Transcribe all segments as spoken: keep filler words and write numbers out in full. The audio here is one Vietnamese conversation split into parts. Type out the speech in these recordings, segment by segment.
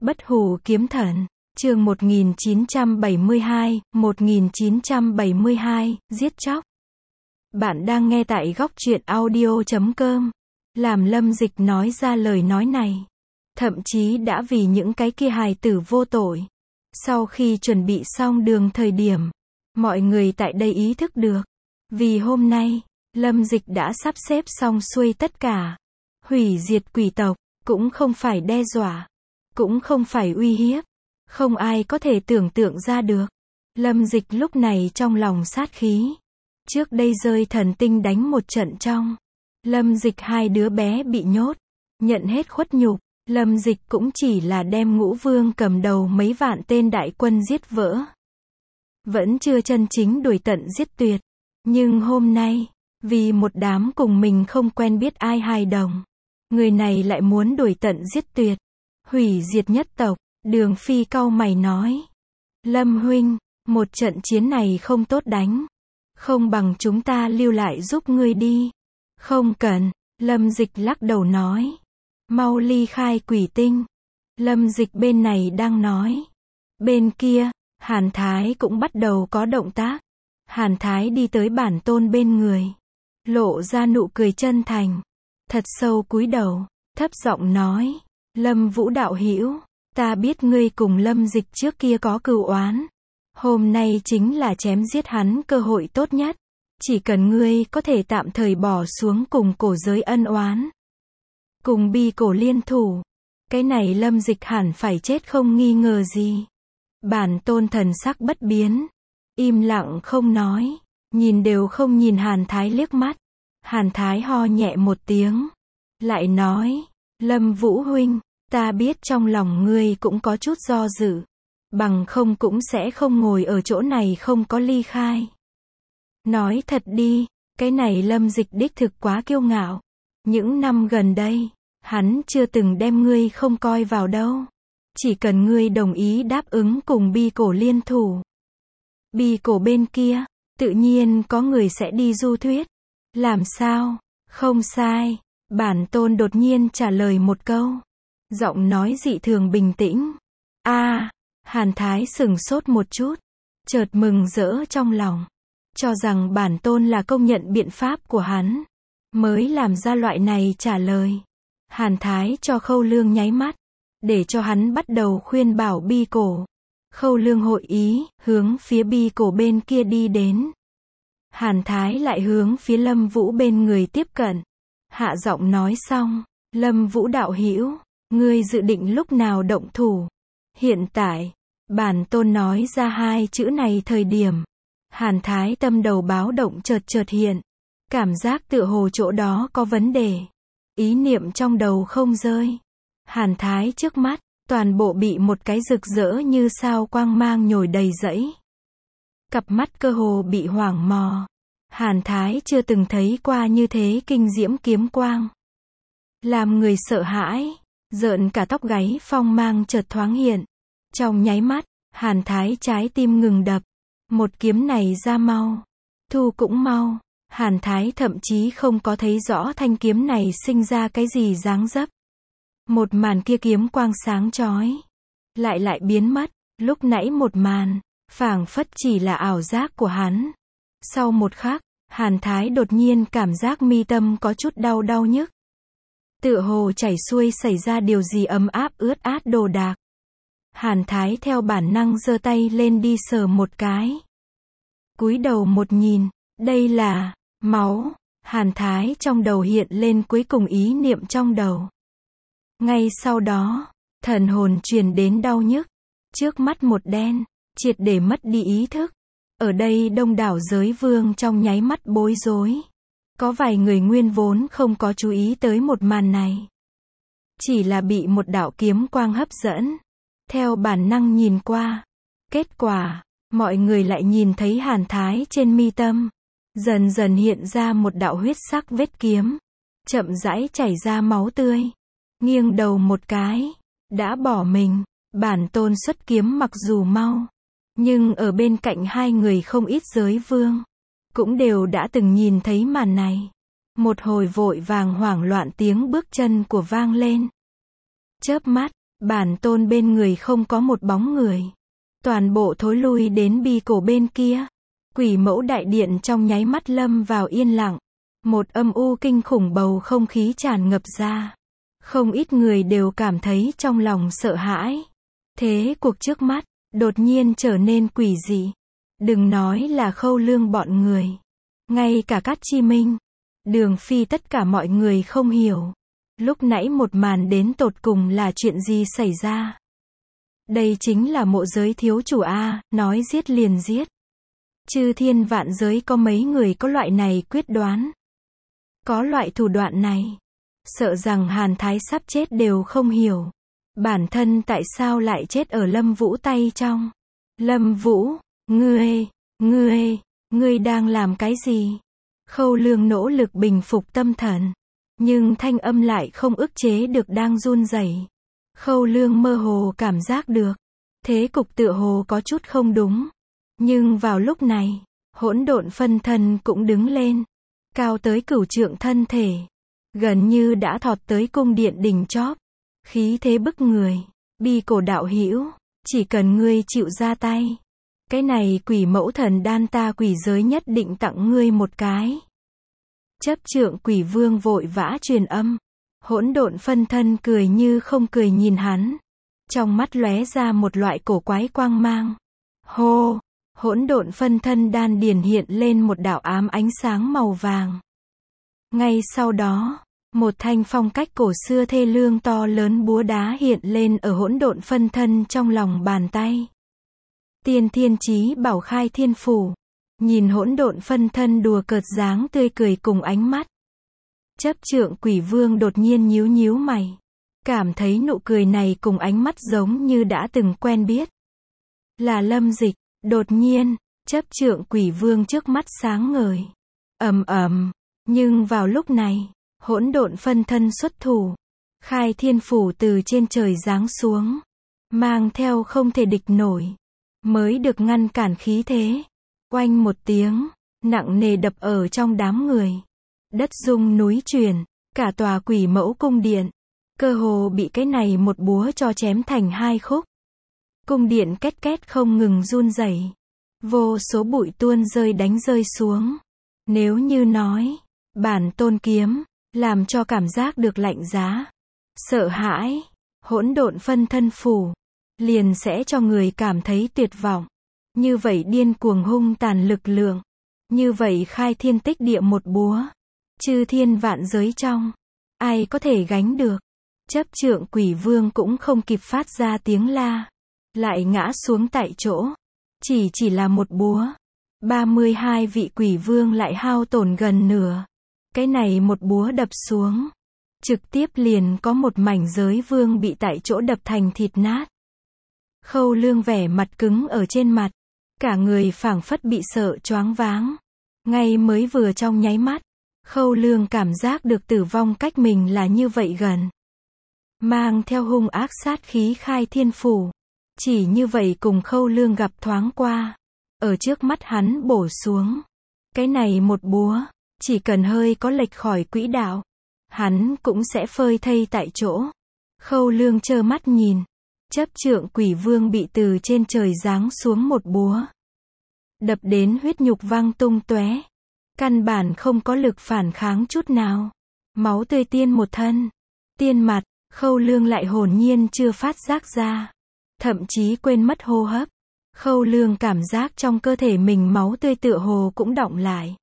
Bất hủ kiếm thần, chương một nghìn chín trăm bảy mươi hai, một nghìn chín trăm bảy mươi hai, giết chóc. Bạn đang nghe tại góc truyện audio chấm com. Làm Lâm Dịch nói ra lời nói này. Thậm chí đã vì những cái kia hài tử vô tội. Sau khi chuẩn bị xong đường thời điểm, mọi người tại đây ý thức được. Vì hôm nay, Lâm Dịch đã sắp xếp xong xuôi tất cả. Hủy diệt quỷ tộc, cũng không phải đe dọa, cũng không phải uy hiếp. Không ai có thể tưởng tượng ra được. Lâm Dịch lúc này trong lòng sát khí. Trước đây rơi thần tinh đánh một trận trong. Lâm Dịch hai đứa bé bị nhốt. Nhận hết khuất nhục. Lâm Dịch cũng chỉ là đem Ngũ Vương cầm đầu mấy vạn tên đại quân giết vỡ. Vẫn chưa chân chính đuổi tận giết tuyệt. Nhưng hôm nay, vì một đám cùng mình không quen biết ai hài đồng, người này lại muốn đuổi tận giết tuyệt. Hủy diệt nhất tộc. Đường Phi cau mày nói. Lâm huynh, một trận chiến này không tốt đánh. Không bằng chúng ta lưu lại giúp ngươi đi. Không cần, Lâm Dịch lắc đầu nói. Mau ly khai quỷ tinh. Lâm Dịch bên này đang nói. Bên kia, Hàn Thái cũng bắt đầu có động tác. Hàn Thái đi tới bản tôn bên người. Lộ ra nụ cười chân thành. Thật sâu cúi đầu, thấp giọng nói. Lâm Vũ đạo hữu, ta biết ngươi cùng Lâm Dịch trước kia có cừu oán. Hôm nay chính là chém giết hắn cơ hội tốt nhất. Chỉ cần ngươi có thể tạm thời bỏ xuống cùng cổ giới ân oán. Cùng bi cổ liên thủ. Cái này Lâm Dịch hẳn phải chết không nghi ngờ gì. Bản tôn thần sắc bất biến. Im lặng không nói. Nhìn đều không nhìn Hàn Thái liếc mắt. Hàn Thái ho nhẹ một tiếng. Lại nói. Lâm Vũ huynh, ta biết trong lòng ngươi cũng có chút do dự. Bằng không cũng sẽ không ngồi ở chỗ này không có ly khai. Nói thật đi, cái này Lâm Dịch đích thực quá kiêu ngạo. Những năm gần đây, hắn chưa từng đem ngươi không coi vào đâu. Chỉ cần ngươi đồng ý đáp ứng cùng bi cổ liên thủ. Bi cổ bên kia, tự nhiên có người sẽ đi du thuyết. Làm sao? Không sai. Bản tôn đột nhiên trả lời một câu. Giọng nói dị thường bình tĩnh. A, à, Hàn Thái sừng sốt một chút. Chợt mừng rỡ trong lòng. Cho rằng bản tôn là công nhận biện pháp của hắn. Mới làm ra loại này trả lời. Hàn Thái cho Khâu Lương nháy mắt. Để cho hắn bắt đầu khuyên bảo bi cổ. Khâu Lương hội ý, hướng phía bi cổ bên kia đi đến. Hàn Thái lại hướng phía Lâm Vũ bên người tiếp cận. Hạ giọng nói xong, Lâm Vũ đạo hữu, ngươi dự định lúc nào động thủ? Hiện tại, bản tôn nói ra hai chữ này thời điểm. Hàn Thái tâm đầu báo động chợt chợt hiện. Cảm giác tựa hồ chỗ đó có vấn đề. Ý niệm trong đầu không rơi. Hàn Thái trước mắt, toàn bộ bị một cái rực rỡ như sao quang mang nhồi đầy rẫy. Cặp mắt cơ hồ bị hoảng mò. Hàn Thái chưa từng thấy qua như thế kinh diễm kiếm quang. Làm người sợ hãi, rợn cả tóc gáy phong mang chợt thoáng hiện. Trong nháy mắt, Hàn Thái trái tim ngừng đập. Một kiếm này ra mau. Thu cũng mau. Hàn Thái thậm chí không có thấy rõ thanh kiếm này sinh ra cái gì dáng dấp. Một màn kia kiếm quang sáng chói. Lại lại biến mất. Lúc nãy một màn, phảng phất chỉ là ảo giác của hắn. Sau một khắc, Hàn Thái đột nhiên cảm giác mi tâm có chút đau đau nhức. Tựa hồ chảy xuôi xảy ra điều gì ấm áp ướt át đồ đạc. Hàn Thái theo bản năng giơ tay lên đi sờ một cái. Cúi đầu một nhìn, đây là máu. Hàn Thái trong đầu hiện lên cuối cùng ý niệm trong đầu. Ngay sau đó, thần hồn truyền đến đau nhức. Trước mắt một đen, triệt để mất đi ý thức. Ở đây đông đảo giới vương trong nháy mắt bối rối. Có vài người nguyên vốn không có chú ý tới một màn này. Chỉ là bị một đạo kiếm quang hấp dẫn. Theo bản năng nhìn qua. Kết quả, mọi người lại nhìn thấy Hàn Thái trên mi tâm. Dần dần hiện ra một đạo huyết sắc vết kiếm. Chậm rãi chảy ra máu tươi. Nghiêng đầu một cái. Đã bỏ mình. Bản tôn xuất kiếm mặc dù mau. Nhưng ở bên cạnh hai người không ít giới vương. Cũng đều đã từng nhìn thấy màn này. Một hồi vội vàng hoảng loạn tiếng bước chân của vang lên. Chớp mắt, Bản tôn bên người không có một bóng người. Toàn bộ thối lui đến bi cổ bên kia. Quỷ mẫu đại điện trong nháy mắt lâm vào yên lặng. Một âm u kinh khủng bầu không khí tràn ngập ra. Không ít người đều cảm thấy trong lòng sợ hãi. Thế cuộc trước mắt, đột nhiên trở nên quỷ dị. Đừng nói là Khâu Lương bọn người. Ngay cả Cát Chi Minh, Đường Phi tất cả mọi người không hiểu. Lúc nãy một màn đến tột cùng là chuyện gì xảy ra. Đây chính là mộ giới thiếu chủ A, nói giết liền giết. Chư thiên vạn giới có mấy người có loại này quyết đoán. Có loại thủ đoạn này. Sợ rằng Hàn Thái sắp chết đều không hiểu. Bản thân tại sao lại chết ở Lâm Vũ tay trong. Lâm Vũ, ngươi, ngươi, ngươi đang làm cái gì? Khâu Lương nỗ lực bình phục tâm thần. Nhưng thanh âm lại không ức chế được đang run rẩy. Khâu Lương mơ hồ cảm giác được. Thế cục tựa hồ có chút không đúng. Nhưng vào lúc này, hỗn độn phân thân cũng đứng lên. Cao tới cửu trượng thân thể. Gần như đã thọt tới cung điện đỉnh chóp. Khí thế bức người. Bi cổ đạo hữu, chỉ cần ngươi chịu ra tay. Cái này quỷ mẫu thần đan ta quỷ giới nhất định tặng ngươi một cái. Chấp trượng quỷ vương vội vã truyền âm. Hỗn độn phân thân cười như không cười nhìn hắn. Trong mắt lóe ra một loại cổ quái quang mang. Hô! Hỗn độn phân thân đan điền hiện lên một đạo ám ánh sáng màu vàng. Ngay sau đó, một thanh phong cách cổ xưa thê lương to lớn búa đá hiện lên ở hỗn độn phân thân trong lòng bàn tay. Tiên thiên chí bảo khai thiên phủ. Nhìn hỗn độn phân thân đùa cợt dáng tươi cười cùng ánh mắt. Chấp trượng quỷ vương đột nhiên nhíu nhíu mày. Cảm thấy nụ cười này cùng ánh mắt giống như đã từng quen biết. Là Lâm Dịch. Đột nhiên, chấp trượng quỷ vương trước mắt sáng ngời. Ầm ầm, nhưng vào lúc này, hỗn độn phân thân xuất thủ. Khai thiên phủ từ trên trời giáng xuống. Mang theo không thể địch nổi. Mới được ngăn cản khí thế. Oanh một tiếng, nặng nề đập ở trong đám người. Đất rung núi chuyển, cả tòa quỷ mẫu cung điện. Cơ hồ bị cái này một búa cho chém thành hai khúc. Cung điện két két không ngừng run rẩy. Vô số bụi tuôn rơi đánh rơi xuống. Nếu như nói, bản tôn kiếm, làm cho cảm giác được lạnh giá. Sợ hãi, hỗn độn phân thân phủ. Liền sẽ cho người cảm thấy tuyệt vọng. Như vậy điên cuồng hung tàn lực lượng. Như vậy khai thiên tích địa một búa. Chư thiên vạn giới trong. Ai có thể gánh được. Chấp trượng quỷ vương cũng không kịp phát ra tiếng la. Lại ngã xuống tại chỗ. Chỉ chỉ là một búa. ba mươi hai vị quỷ vương lại hao tổn gần nửa. Cái này một búa đập xuống. Trực tiếp liền có một mảnh giới vương bị tại chỗ đập thành thịt nát. Khâu Lương vẻ mặt cứng ở trên mặt. Cả người phảng phất bị sợ choáng váng. Ngay mới vừa trong nháy mắt. Khâu Lương cảm giác được tử vong cách mình là như vậy gần. Mang theo hung ác sát khí khai thiên phủ. Chỉ như vậy cùng Khâu Lương gặp thoáng qua. Ở trước mắt hắn bổ xuống. Cái này một búa. Chỉ cần hơi có lệch khỏi quỹ đạo. Hắn cũng sẽ phơi thây tại chỗ. Khâu Lương trơ mắt nhìn. Chấp trượng quỷ vương bị từ trên trời giáng xuống một búa. Đập đến huyết nhục văng tung tóe. Căn bản không có lực phản kháng chút nào. Máu tươi tiên một thân. Tiên mặt, Khâu Lương lại hồn nhiên chưa phát giác ra. Thậm chí quên mất hô hấp. Khâu Lương cảm giác trong cơ thể mình máu tươi tựa hồ cũng đọng lại.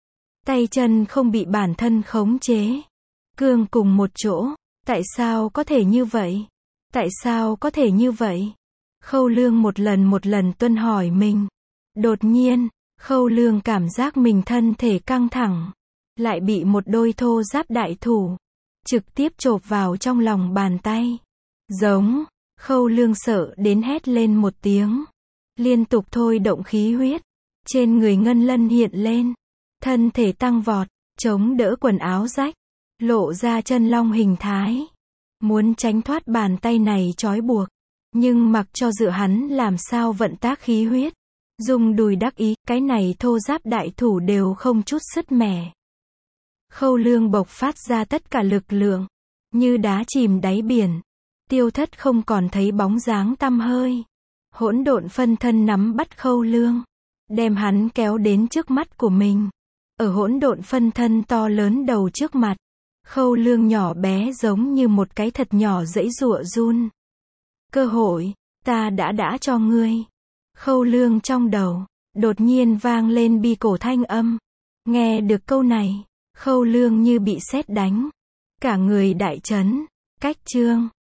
Tay chân không bị bản thân khống chế. Cương cùng một chỗ. Tại sao có thể như vậy? Tại sao có thể như vậy? Khâu Lương một lần một lần tuân hỏi mình. Đột nhiên, Khâu Lương cảm giác mình thân thể căng thẳng. Lại bị một đôi thô giáp đại thủ. Trực tiếp chộp vào trong lòng bàn tay. Giống. Khâu Lương sợ đến hét lên một tiếng. Liên tục thôi động khí huyết. Trên người ngân lân hiện lên. Thân thể tăng vọt. Chống đỡ quần áo rách. Lộ ra chân long hình thái. Muốn tránh thoát bàn tay này trói buộc. Nhưng mặc cho dựa hắn làm sao vận tác khí huyết. Dùng đùi đắc ý, cái này thô giáp đại thủ đều không chút sứt mẻ. Khâu Lương bộc phát ra tất cả lực lượng. Như đá chìm đáy biển. Tiêu Thất không còn thấy bóng dáng tăm hơi. Hỗn độn phân thân nắm bắt Khâu Lương, đem hắn kéo đến trước mắt của mình. Ở hỗn độn phân thân to lớn đầu trước mặt, Khâu Lương nhỏ bé giống như một cái thật nhỏ giãy giụa run. Cơ hội, ta đã đã cho ngươi. Khâu Lương trong đầu, đột nhiên vang lên bi cổ thanh âm. Nghe được câu này, Khâu Lương như bị sét đánh. Cả người đại chấn. Cách chương